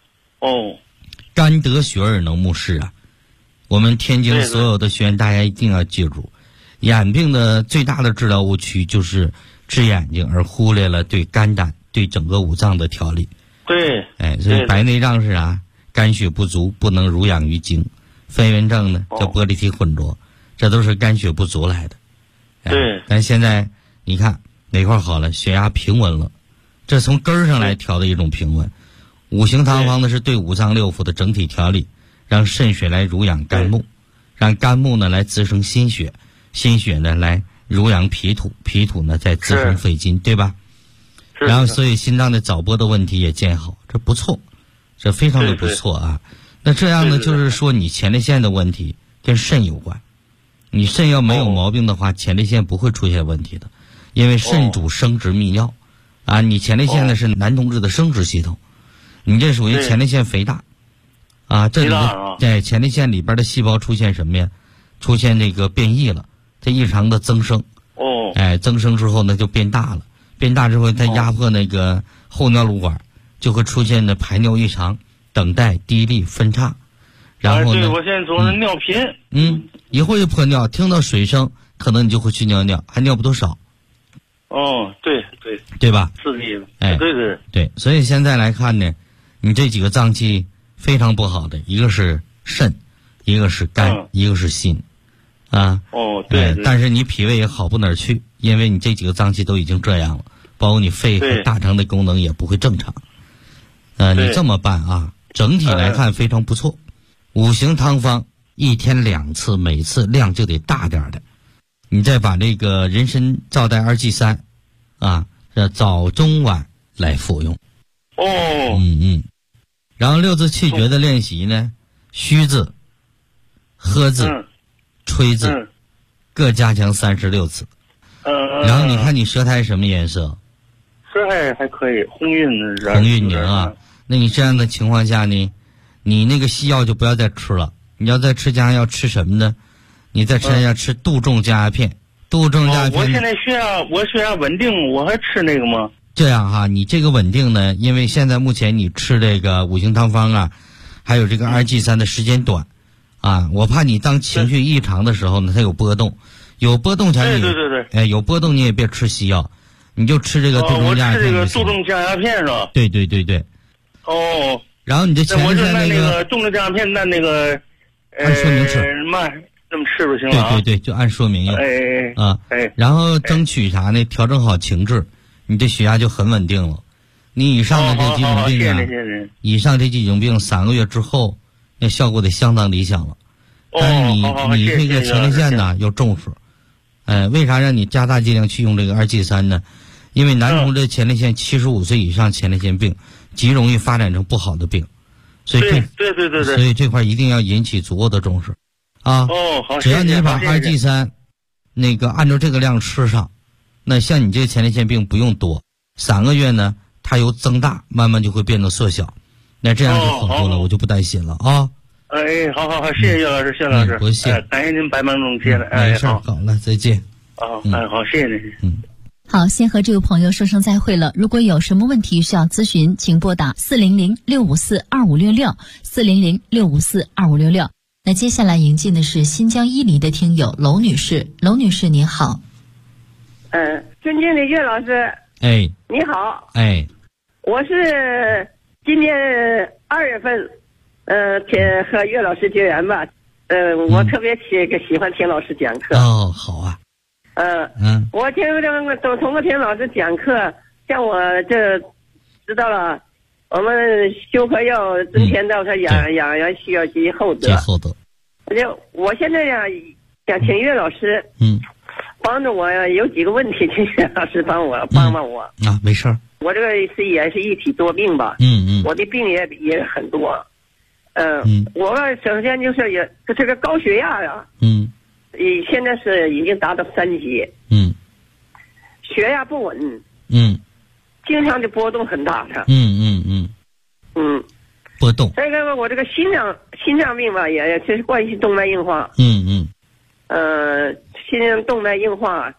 肝得血而能目视啊。我们天津所有的学员，大家一定要记住，眼病的最大的治疗误区就是治眼睛而忽略了对肝胆、对整个五脏的调理。所以白内障是啥？肝血不足，不能濡养于精。飞蚊症呢，叫玻璃体混浊，这都是肝血不足来的。但现在你看哪块好了？血压平稳了，这从根儿上来调的一种平稳。五行汤方呢是对五脏六腑的整体调理，让肾血来濡养肝木，让肝木呢来滋生心血，心血呢来濡养脾土，脾土呢再滋生肺金，对吧？然后所以心脏的早搏的问题也见好，这不错，这非常的不错啊。那这样呢，就是说你前列腺的问题跟肾有关，你肾要没有毛病的话，前列腺不会出现问题的，因为肾主生殖泌尿啊。你前列腺呢是男同志的生殖系统，你这属于前列腺肥大啊。这里在前列腺里边的细胞出现什么呀？出现这个变异了，它异常的增生。增生之后呢就变大了，变大之后它压迫那个后尿路管，就会出现的排尿异常、等待、滴沥、分叉。然后呢， 我现在总是尿频。 一会儿就破尿，听到水声可能你就会去尿尿，还尿不多少。对吧？ 是的意思。 对，所以现在来看呢，你这几个脏器非常不好的，一个是肾，一个是肝，一个是心，啊。但是你脾胃也好不哪儿去，因为你这几个脏器都已经这样了，包括你肺和大肠的功能也不会正常。你这么办啊，整体来看非常不错。五行汤方1天2次，每次量就得大点的。你再把这个人参皂苷2G3啊，早中晚来服用。然后6字气诀的练习呢，虚字、喝字、吹字，各加强36次。然后你看你舌苔什么颜色？ 舌苔还可以，红晕凝啊。那你这样的情况下呢，你那个西药就不要再吃了。你要再吃降压药，吃什么呢？你再吃下吃杜仲降压片。杜仲降压片。 我现在血压稳定，我还吃那个吗？ 这样哈，你这个稳定呢，因为现在目前你吃这个五行汤方啊，还有这个2G3的时间短啊，我怕你当情绪异常的时候呢，它有波动， 有波动前对， 哎，有波动你也别吃西药，你就吃这个杜仲降压片。 我吃这个杜仲降压片是吧？ 对。 哦。 然后你这前列腺那个杜仲降压片，那个按说明吃， 这么吃就行了。 对，就按说明用。然后争取啥呢？调整好情志，你这血压就很稳定了。你以上的这几种病啊，以上这几种病3个月之后，那效果得相当理想了。但是你这个前列腺呢要重视。为啥让你加大剂量去用这个2G3呢？因为男同志前列腺75岁以上前列腺病极容易发展成不好的病，所以对， 所以这块一定要引起足够的重视啊。 好， 只要你把2G3那个按照这个量吃上，那像你这个前列腺病不用多，3个月呢它由增大慢慢就会变得缩小，那这样就很多了，我就不担心了啊。 好，谢谢岳老师，谢老师， 不谢， 感谢您百忙中接了， 没事，好了，再见。 好，谢谢您。 好，先和这位朋友说声再会了。如果有什么问题需要咨询，请拨打400-654-2566，400-654-2566。那接下来迎进的是新疆伊犁的听友娄女士。娄女士您好。 尊敬的岳老师。你好。我是今年2月份和岳老师结缘吧。我特别喜欢听老师讲课。 好啊。 我通过听老师讲课，像我这知道了，我们修和要增添到他养元需要积厚德。我现在想请岳老师，帮着我有几个问题，请岳老师帮帮我。 没事儿。 我这个也是一体多病吧。我的病也很多。我首先就是这个高血压呀。现在是已经达到3级。血压不稳。经常的波动很大的。 波动。 这个我这个心脏病吧，也是关系动脉硬化。心脏动脉硬化，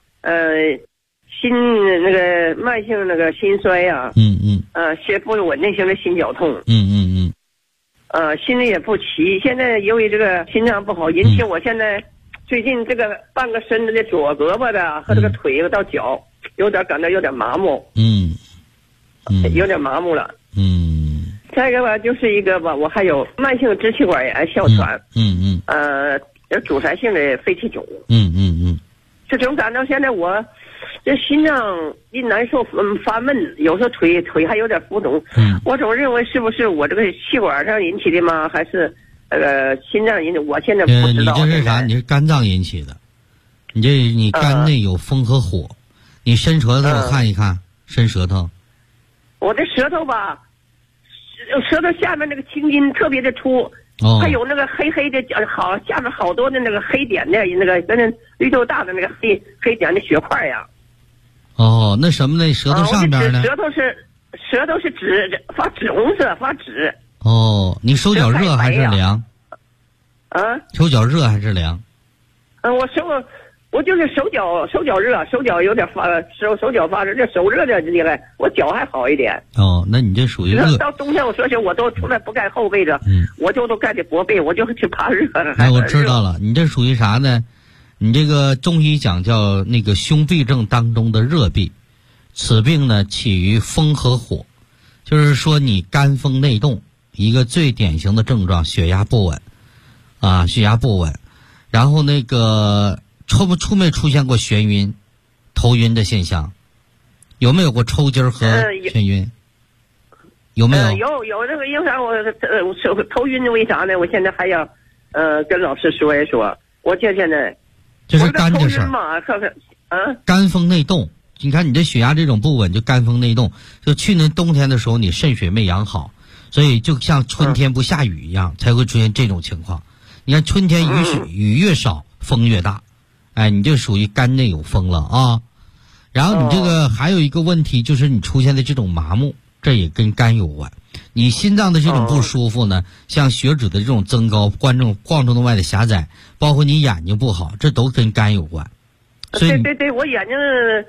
那个慢性那个心衰呀。血不稳定型的心绞痛。心里也不齐。现在由于这个心脏不好，引起我现在最近这个半个身子的左胳膊的和这个腿到脚感到有点麻木。有点麻木了。再一个吧，就是一个吧，我还有慢性支气管炎、哮喘。有阻塞性的肺气肿。这种感到现在我这心脏一难受，发闷，有时候腿还有点浮肿。我总认为是不是我这个气管上引起的吗？还是心脏引起？我现在不知道。 你这是啥？你是肝脏引起的。你肝内有风和火。你伸舌头我看一看，伸舌头。 我的舌头吧，舌头下面那个青筋特别的粗。还有那个黑黑的下面好多的那个黑点的那个跟那绿豆大的那个黑点的血块呀。 那什么呢？舌头上边呢？ 舌头是紫红色发紫。 你手脚热还是凉？手脚热还是凉？我就是手脚热，手脚有点手脚发热，这手热点厉害，我脚还好一点。那你这属于热。 到冬天我说我都从来不盖厚被子，我都盖的薄被，我就去怕热。 我知道了，你这属于啥呢？你这个中医讲叫那个胸痹症当中的热痹，此病呢起于风和火，就是说你肝风内动，一个最典型的症状，血压不稳，血压不稳，然后那个。没出现过眩晕、头晕的现象？有没有过抽筋和眩晕？有没有？ 有这个，因为啥我头晕为啥呢？我现在还要跟老师说一说。我现在这是肝的事儿嘛， 肝风内动。你看你这血压这种不稳，就肝风内动。就去年冬天的时候，你肾水没养好，所以就像春天不下雨一样，才会出现这种情况。你看春天雨越少，风越大。你这属于肝内有风了啊。然后你这个还有一个问题，就是你出现的这种麻木，这也跟肝有关。你心脏的这种不舒服呢，像血脂的这种增高、冠状动脉的狭窄，包括你眼睛不好，这都跟肝有关。所以对，我眼睛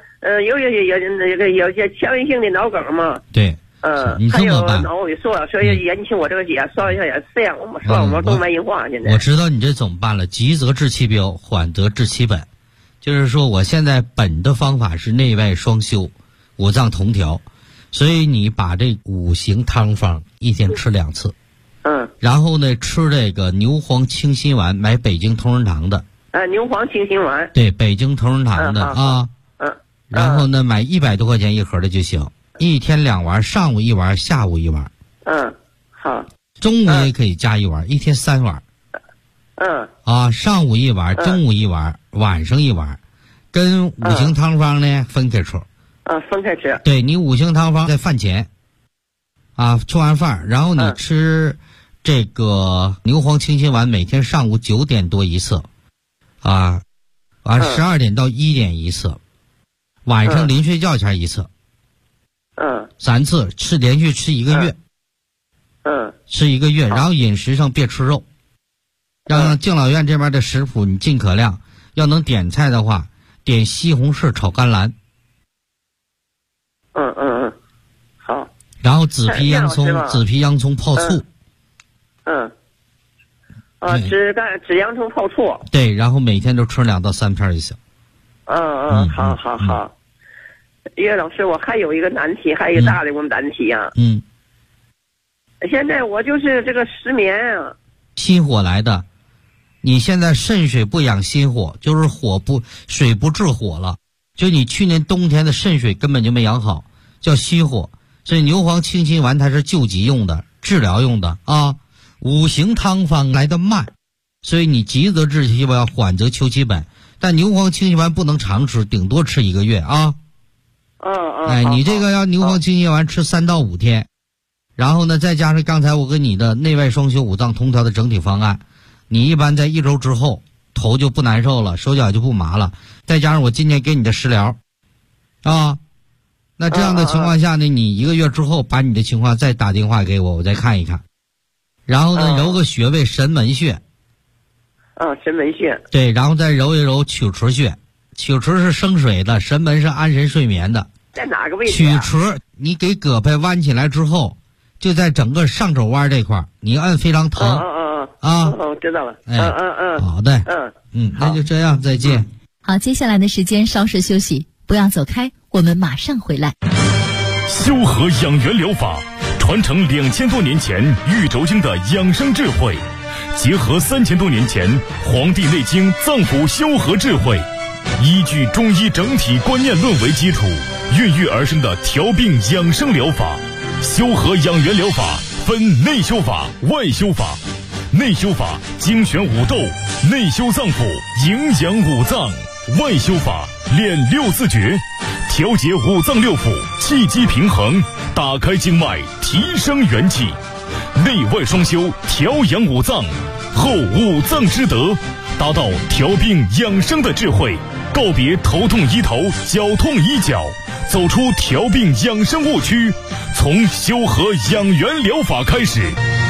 有些纤维性的脑梗嘛。 对。你这么办？ 还有脑萎缩，所以引起我这个刷一下眼，视网膜动脉硬化。现在我知道你这怎么办了，急则治其标，缓则治其本。 就是说我现在本的方法是内外双修，五脏同调，所以你把这5行汤方一天吃2次。然后呢，吃这个牛黄清心丸，买北京同仁堂的。 牛黄清心丸。对， 北京同仁堂的啊。然后呢，买100多块钱一盒的就行，一天2丸，上午1丸，下午1丸。 好。 中午也可以加1丸，一天3丸。上午1丸，中午1丸，晚上1丸，跟5行汤方呢分开吃。 分开吃。 对，你5行汤方在饭前，吃完饭，然后你吃这个牛黄清心丸，每天上午9点多一次，12点到1点一次，晚上临睡觉前一次，3次，连续吃1个月。吃1个月，然后饮食上别吃肉，让敬老院这边的食谱你尽可量，要能点菜的话，点西红柿炒甘蓝。 好。 然后紫皮洋葱泡醋。 紫洋葱泡醋。 对，然后每天都吃2到3片就行。 好。岳老师，我还有一个难题，还有一个大的难题啊。现在我就是这个失眠啊。 心火来的，你现在肾水不养心火，就是水不治火了，就你去年冬天的肾水根本就没养好，叫虚火。所以牛黄清心丸它是救急用的，治疗用的5行汤方来得慢，所以你急则治其本，缓则求其本。但牛黄清心丸不能常吃，顶多吃1个月啊。你这个要牛黄清心丸吃3到5天，然后呢，再加上刚才我跟你的内外双修5脏同调的整体方案，你一般在1周之后头就不难受了，手脚就不麻了，再加上我今天给你的食疗那这样的情况下呢，你1个月之后把你的情况再打电话给我，我再看一看。然后呢，揉个穴位神门穴。 神门穴。对， 然后再揉一揉曲池穴。曲池是生水的，神门是安神睡眠的。 在哪个位置？ 曲池你给胳膊弯起来之后，就在整个上肘弯这块，你按非常疼。 知道了。 好的。那就这样，再见。 好，接下来的时间稍事休息，不要走开，我们马上回来。 修和养元疗法传承2000多年前玉轴经的养生智慧，结合3000多年前《黄帝内经》脏腑修和智慧，依据中医整体观念论为基础，孕育而生的调病养生疗法。修和养元疗法分内修法、外修法。内修法精选五斗，内修脏腑，营养五脏；外修法练6字诀，调节五脏六腑，气机平衡，打开经脉，提升元气。内外双修，调养五脏，后五脏之德，达到调病养生的智慧，告别头痛医头，脚痛医脚，走出调病养生误区，从修和养元疗法开始。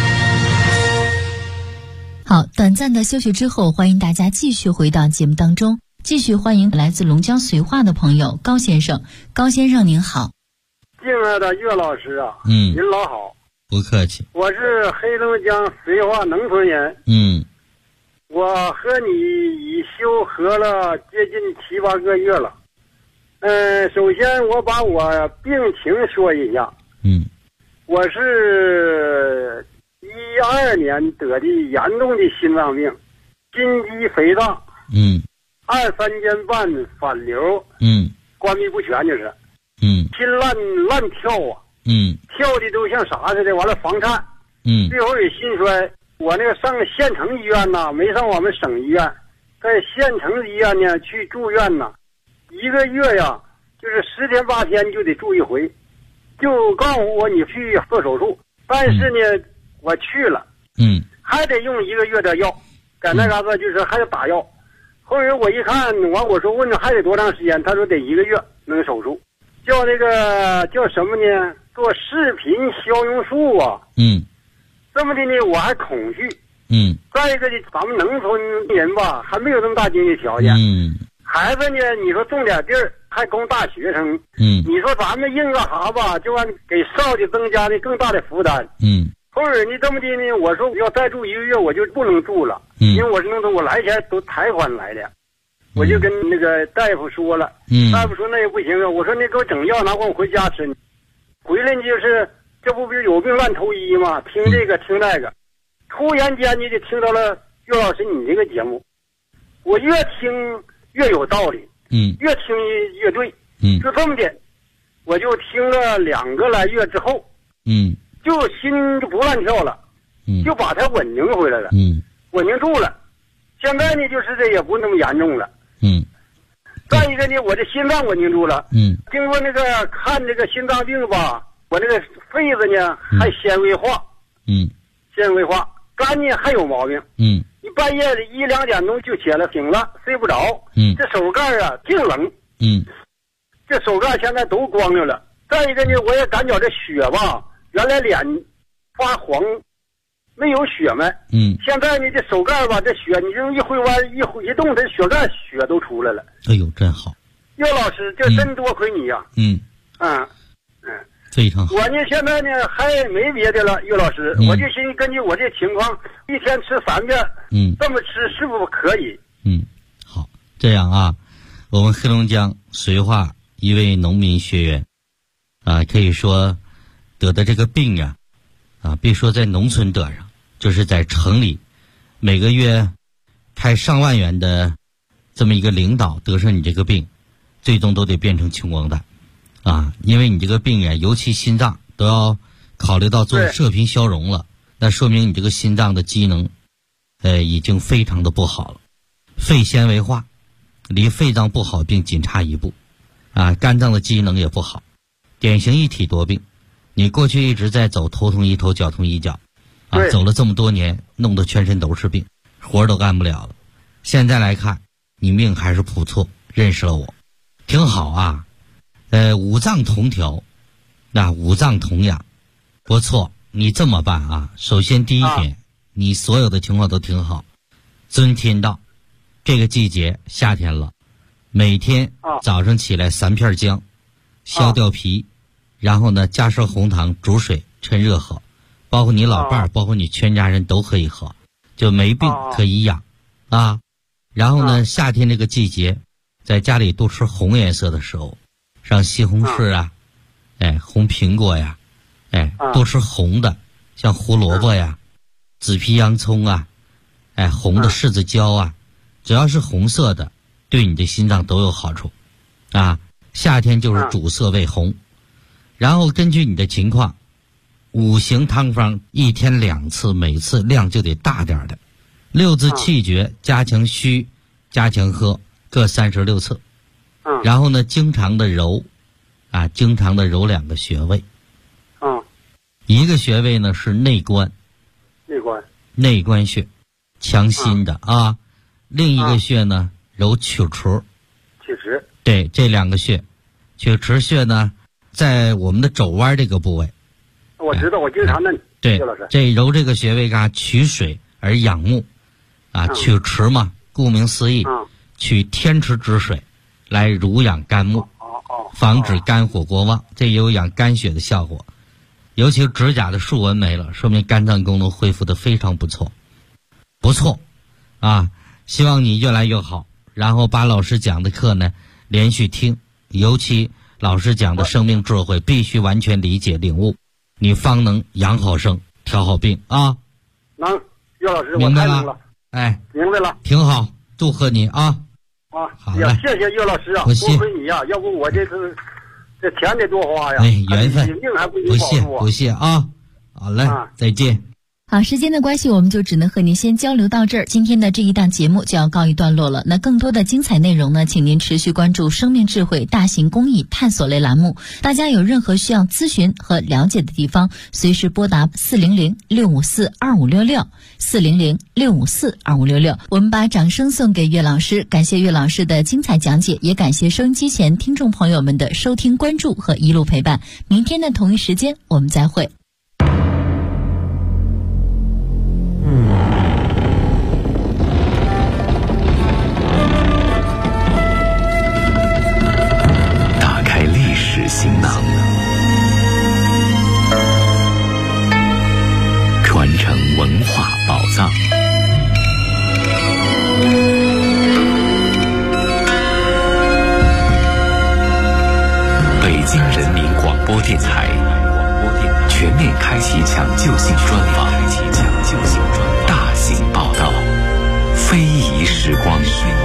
好，短暂的休息之后，欢迎大家继续回到节目当中，继续欢迎来自龙江绥化的朋友高先生。高先生您好。 敬爱的岳老师啊，您老好。 不客气。 我是黑龙江绥化农村人。我和你已修和了接近7、8个月了。首先我把我病情说一下。我是12年得的严重的心脏病，心肌肥大，23间半反流，关闭不全就是，心乱跳啊，跳的都像啥似的，完了房颤，最后也心衰。我那个上县城医院呐，没上我们省医院，在县城医院呢去住院呐，1个月呀，就是10天8天就得住一回，就告诉我你去做手术，但是呢。我去了，还得用1个月的药，在那嘎子就是还得打药。后来我一看，我说问还得多长时间？他说得1个月能手术，叫那个叫什么呢？做视频消融术啊。这么的呢，我还恐惧。再一个呢，咱们农村人吧，还没有这么大经济条件。孩子呢，你说种点地儿还供大学生。你说咱们硬个哈吧，就按给少的增加的更大的负担。后来你这么的呢，我说要再住1个月，我就不能住了，因为我是农村，我来前都贷款来的。 我就跟那个大夫说了，大夫说那也不行啊，我说你给我整药拿我回家吃，回来就是这不是有病乱投医吗？听这个听那个，突然间你就听到了岳老师你这个节目，我越听越有道理，越听越对，就这么的，我就听了2个来月之后，就心就不乱跳了，就把它稳定回来了，稳定住了。现在呢，就是这也不那么严重了。再一个呢，我这心脏稳定住了。经过那个看这个心脏病吧，我那个肺子呢还纤维化。纤维化，肝呢还有毛病。你半夜的1、2点钟就起来醒了，睡不着。这手盖啊净冷。这手盖现在都光着了。再一个呢，我也感觉这血吧，原来脸发黄。没有血脉，现在呢这手盖吧，这血你这一回弯一动，这血盖血都出来了。 哎呦，真好！ 岳老师，这真多亏你呀！ 非常好。 我呢现在呢还没别的了，岳老师，我就寻思根据我这情况，一天吃3遍，这么吃是不是可以？ 好，这样啊，我们黑龙江绥化一位农民学员啊，可以说得的这个病啊。别说在农村得上，就是在城里，每个月开上万元的这么一个领导得上你这个病，最终都得变成穷光蛋因为你这个病呀，尤其心脏都要考虑到做射频消融了，那说明你这个心脏的机能已经非常的不好了，肺纤维化，离肺脏不好病仅差一步肝脏的机能也不好，典型一体多病。你过去一直在走头痛医头，脚痛医脚走了这么多年，弄得全身都是病，活都干不了了。现在来看，你命还是不错，认识了我，挺好啊。五脏同调，五脏同养，不错。你这么办首先第一点，你所有的情况都挺好。遵天道，这个季节夏天了，每天早上起来3片姜，削掉皮。然后呢，加上红糖煮水，趁热喝，包括你老伴儿，包括你全家人都可以喝，就没病可以养然后呢，夏天这个季节，在家里多吃红颜色的时候，像西红柿红苹果呀，多吃红的，像胡萝卜呀、紫皮洋葱红的柿子椒只要是红色的，对你的心脏都有好处夏天就是主色为红。然后根据你的情况，5行汤方1天2次，每次量就得大点的。6字气诀加强虚，加强喝，各36次。然后呢，经常的揉经常的揉2个穴位。一个穴位呢是内关穴，强心的另一个穴呢揉曲池。对，这2个穴，曲池穴呢在我们的肘弯这个部位。 我知道，我经常的。 对，这揉这个穴位取水而养目取池嘛，顾名思义，取天池之水来濡养肝木，防止肝火过旺，这也有养肝血的效果。尤其指甲的竖纹没了，说明肝脏功能恢复的非常不错。希望你越来越好，然后把老师讲的课呢连续听，尤其老师讲的生命智慧必须完全理解领悟，你方能养好生，调好病能，岳老师， 明白了？ 明白了， 挺好，祝贺你好嘞， 谢谢岳老师不谢， 多亏你要不我这钱得多花呀。 缘分， 命还不谢好嘞，再见。 好，时间的关系，我们就只能和您先交流到这儿。今天的这一档节目就要告一段落了。那更多的精彩内容呢，请您持续关注生命智慧大型公益探索类栏目。大家有任何需要咨询和了解的地方，随时拨打400-654-2566 400-654-2566。我们把掌声送给岳老师，感谢岳老师的精彩讲解，也感谢收音机前听众朋友们的收听关注和一路陪伴。明天的同一时间我们再会。 行囊，传承文化宝藏。 京人民广播电台全面开启抢救性专访，大型报道，非遗时光。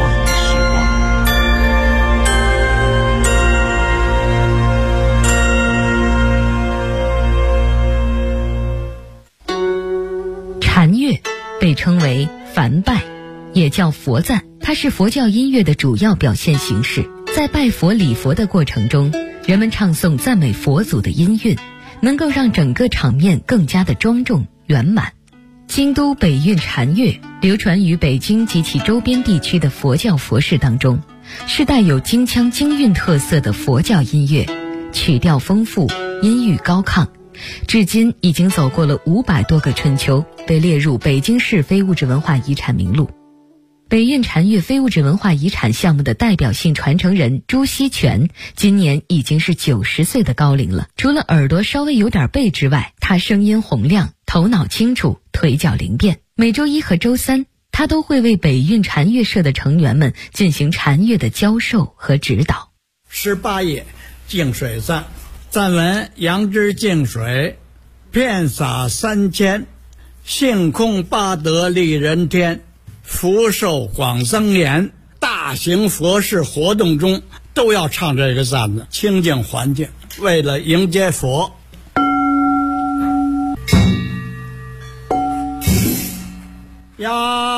禅乐被称为梵拜，也叫佛赞，它是佛教音乐的主要表现形式。在拜佛礼佛的过程中，人们唱诵赞美佛祖的音韵，能够让整个场面更加的庄重圆满。京都北韵禅乐流传于北京及其周边地区的佛教佛事当中，是带有京腔京韵特色的佛教音乐，曲调丰富，音域高亢，至今已经走过了500多个春秋，被列入北京市非物质文化遗产名录。北韵禅乐非物质文化遗产项目的代表性传承人朱锡全今年已经是90岁的高龄了。除了耳朵稍微有点背之外，他声音洪亮，头脑清楚，腿脚灵便。每周一和周三，他都会为北韵禅乐社的成员们进行禅乐的教授和指导。 18页净水赞，赞文：杨枝净水，遍洒3000，性空八德利人天，福寿广增延。大型佛事活动中都要唱这个赞子，清净环境，为了迎接佛。呀！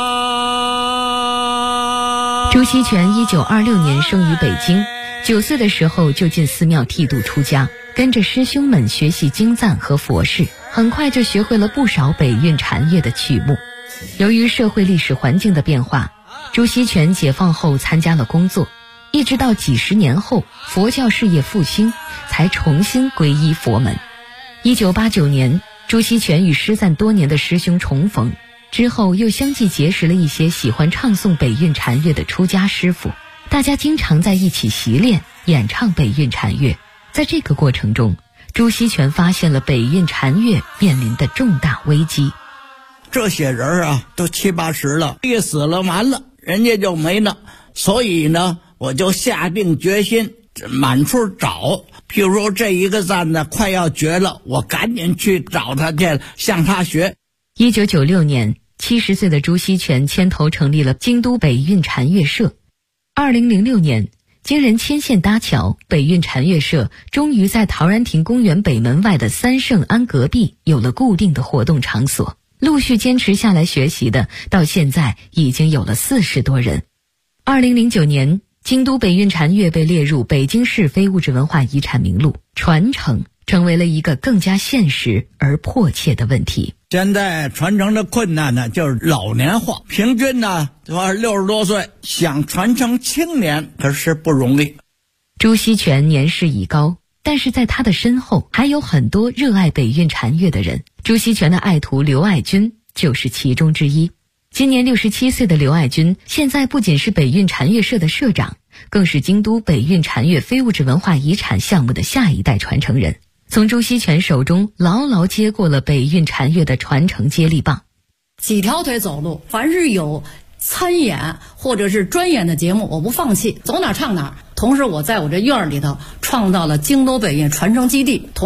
朱锡全1926年生于北京，9岁的时候就进寺庙剃度出家，跟着师兄们学习经赞和佛事，很快就学会了不少北韵禅乐的曲目。由于社会历史环境的变化，朱锡全解放后参加了工作，一直到几十年后佛教事业复兴，才重新皈依佛门。1989年，朱锡全与失散多年的师兄重逢，之后又相继结识了一些喜欢唱诵北韵禅乐的出家师傅，大家经常在一起习练演唱北韵禅乐。在这个过程中，朱锡全发现了北韵禅乐面临的重大危机。 这些人啊，都70、80了，一死了完了，人家就没了。所以呢，我就下定决心满处找。譬如说这一个赞呢快要绝了，我赶紧去找他去，向他学。 1996年，70岁的朱锡全牵头成立了京都北韵禅乐社。2006年，经人牵线搭桥，北韵禅乐社终于在陶然亭公园北门外的三圣庵隔壁有了固定的活动场所。陆续坚持下来学习的，到现在已经有了40多人。2009年，京都北韵禅乐被列入北京市非物质文化遗产名录，传承成为了一个更加现实而迫切的问题。 现在传承的困难呢，就是老年化，平均呢60多岁，想传承青年可是不容易。 朱锡全年事已高，但是在他的身后还有很多热爱北韵禅乐的人。朱锡全的爱徒刘爱军就是其中之一。今年67岁的刘爱军，现在不仅是北韵禅乐社的社长，更是京都北韵禅乐非物质文化遗产项目的下一代传承人，从朱锡全手中牢牢接过了北韵禅乐的传承接力棒。 几条腿走路，凡是有参演或者是专演的节目，我不放弃，走哪唱哪。同时我在我这院里头创造了京都北韵传承基地。